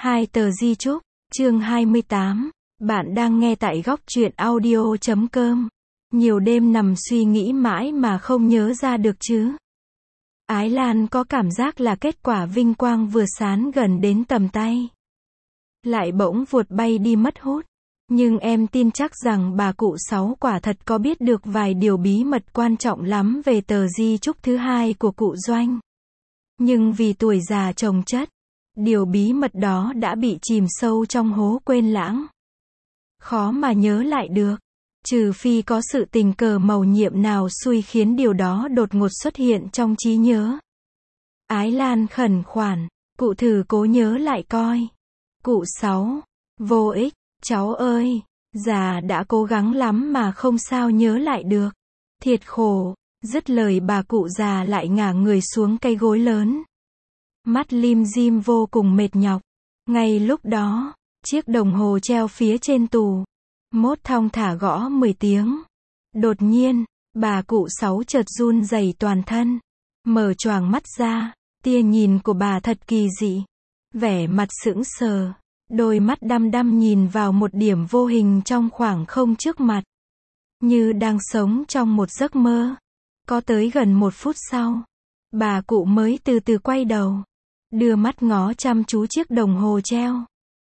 Hai tờ di chúc, chương 28. Bạn đang nghe tại góc truyện audio.com. Nhiều đêm nằm suy nghĩ mãi mà không nhớ ra được chứ. Ái Lan có cảm giác là kết quả vinh quang vừa sán gần đến tầm tay, lại bỗng vụt bay đi mất hút. Nhưng em tin chắc rằng bà cụ Sáu quả thật có biết được vài điều bí mật quan trọng lắm về tờ di chúc thứ hai của cụ Doanh. Nhưng vì tuổi già chồng chất, điều bí mật đó đã bị chìm sâu trong hố quên lãng. Khó mà nhớ lại được, trừ phi có sự tình cờ mầu nhiệm nào xui khiến điều đó đột ngột xuất hiện trong trí nhớ. Ái Lan khẩn khoản, cụ thử cố nhớ lại coi. Cụ Sáu, vô ích, cháu ơi, già đã cố gắng lắm mà không sao nhớ lại được. Thiệt khổ. Dứt lời bà cụ già lại ngả người xuống cây gối lớn. Mắt lim dim vô cùng mệt nhọc. Ngay lúc đó, chiếc đồng hồ treo phía trên tủ mốt thong thả gõ 10 tiếng. Đột nhiên, bà cụ Sáu chợt run rẩy toàn thân, mở choàng mắt ra, tia nhìn của bà thật kỳ dị. Vẻ mặt sững sờ, đôi mắt đăm đăm nhìn vào một điểm vô hình trong khoảng không trước mặt, như đang sống trong một giấc mơ. Có tới gần 1 phút sau, bà cụ mới từ từ quay đầu, đưa mắt ngó chăm chú chiếc đồng hồ treo.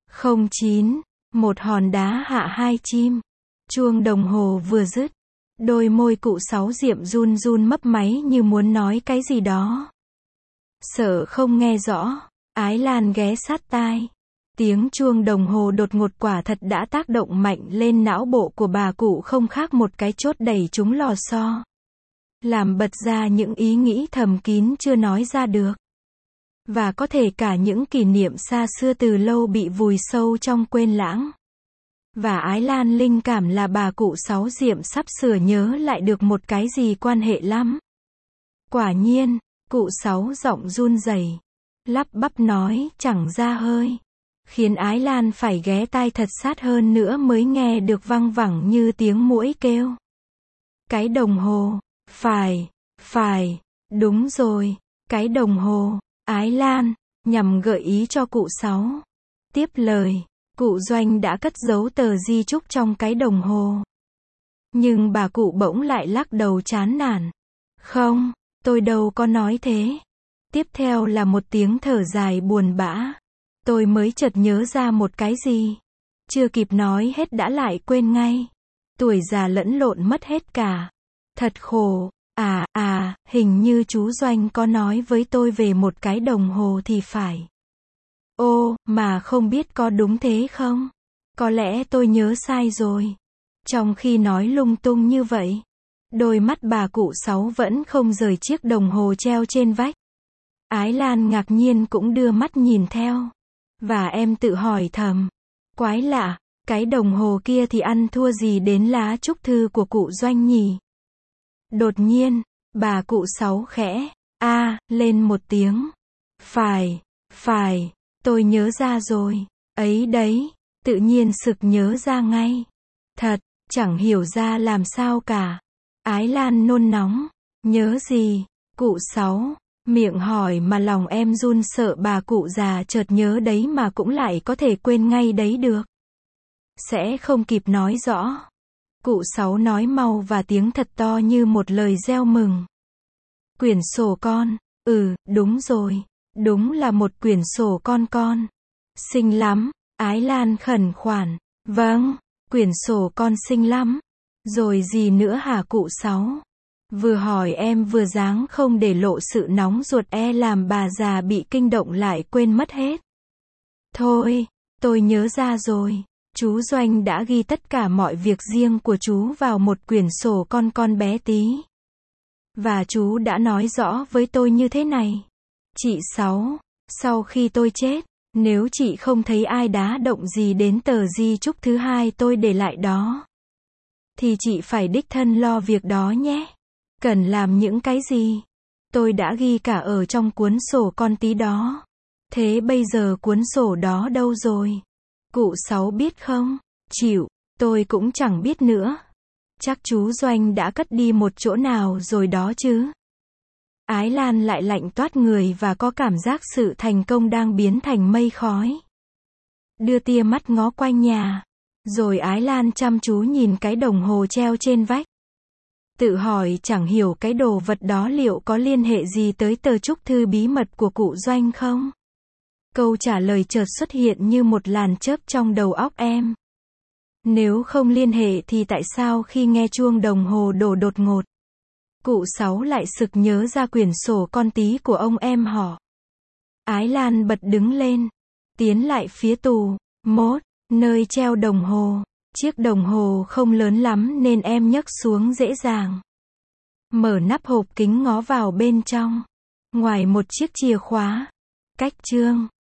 09, một hòn đá hạ 2 chim. Chuông đồng hồ vừa dứt, đôi môi cụ Sáu Diệm run run mấp máy như muốn nói cái gì đó. Sợ không nghe rõ, Ái Lan ghé sát tai. Tiếng chuông đồng hồ đột ngột quả thật đã tác động mạnh lên não bộ của bà cụ, không khác một cái chốt đẩy trúng lò xo, làm bật ra những ý nghĩ thầm kín chưa nói ra được. Và có thể cả những kỷ niệm xa xưa từ lâu bị vùi sâu trong quên lãng. Và Ái Lan linh cảm là bà cụ Sáu Diệm sắp sửa nhớ lại được một cái gì quan hệ lắm. Quả nhiên, cụ Sáu giọng run rẩy, lắp bắp nói chẳng ra hơi, khiến Ái Lan phải ghé tai thật sát hơn nữa mới nghe được văng vẳng như tiếng muỗi kêu. Cái đồng hồ. Phải, đúng rồi, cái đồng hồ. Ái Lan, nhằm gợi ý cho cụ Sáu. Tiếp lời, cụ Doanh đã cất giấu tờ di chúc trong cái đồng hồ. Nhưng bà cụ bỗng lại lắc đầu chán nản. Không, tôi đâu có nói thế. Tiếp theo là một tiếng thở dài buồn bã. Tôi mới chợt nhớ ra một cái gì. Chưa kịp nói hết đã lại quên ngay. Tuổi già lẫn lộn mất hết cả. Thật khổ. Hình như chú Doanh có nói với tôi về một cái đồng hồ thì phải. Ô, mà không biết có đúng thế không? Có lẽ tôi nhớ sai rồi. Trong khi nói lung tung như vậy, đôi mắt bà cụ Sáu vẫn không rời chiếc đồng hồ treo trên vách. Ái Lan ngạc nhiên cũng đưa mắt nhìn theo. Và em tự hỏi thầm, quái lạ, cái đồng hồ kia thì ăn thua gì đến lá chúc thư của cụ Doanh nhỉ? Đột nhiên, bà cụ Sáu khẽ lên một tiếng. Phải, tôi nhớ ra rồi. Ấy đấy, tự nhiên sực nhớ ra ngay. Thật, chẳng hiểu ra làm sao cả. Ái Lan nôn nóng. Nhớ gì? Cụ Sáu miệng hỏi mà lòng em run sợ bà cụ già chợt nhớ đấy mà cũng lại có thể quên ngay đấy được. Sẽ không kịp nói rõ. Cụ Sáu nói mau và tiếng thật to như một lời gieo mừng. Quyển sổ con. Đúng rồi. Đúng là một quyển sổ con. Xinh lắm. Ái Lan khẩn khoản. Vâng, quyển sổ con xinh lắm. Rồi gì nữa hả cụ Sáu? Vừa hỏi em vừa dáng không để lộ sự nóng ruột làm bà già bị kinh động lại quên mất hết. Thôi, tôi nhớ ra rồi. Chú Doanh đã ghi tất cả mọi việc riêng của chú vào một quyển sổ con bé tí. Và chú đã nói rõ với tôi như thế này. Chị Sáu, sau khi tôi chết, nếu chị không thấy ai đá động gì đến tờ di chúc thứ hai tôi để lại đó, thì chị phải đích thân lo việc đó nhé. Cần làm những cái gì? Tôi đã ghi cả ở trong cuốn sổ con tí đó. Thế bây giờ cuốn sổ đó đâu rồi? Cụ Sáu biết không? Chịu, tôi cũng chẳng biết nữa. Chắc chú Doanh đã cất đi một chỗ nào rồi đó chứ. Ái Lan lại lạnh toát người và có cảm giác sự thành công đang biến thành mây khói. đưa tia mắt ngó quanh nhà. Rồi Ái Lan chăm chú nhìn cái đồng hồ treo trên vách. Tự hỏi chẳng hiểu cái đồ vật đó liệu có liên hệ gì tới tờ chúc thư bí mật của cụ Doanh không? Câu trả lời chợt xuất hiện như một làn chớp trong đầu óc em. Nếu không liên hệ thì tại sao khi nghe chuông đồng hồ đổ đột ngột, cụ Sáu lại sực nhớ ra quyển sổ con tí của ông em họ? Ái Lan bật đứng lên, tiến lại phía tủ mốt, nơi treo đồng hồ. Chiếc đồng hồ không lớn lắm nên em nhấc xuống dễ dàng. Mở nắp hộp kính ngó vào bên trong. Ngoài một chiếc chìa khóa, cách chương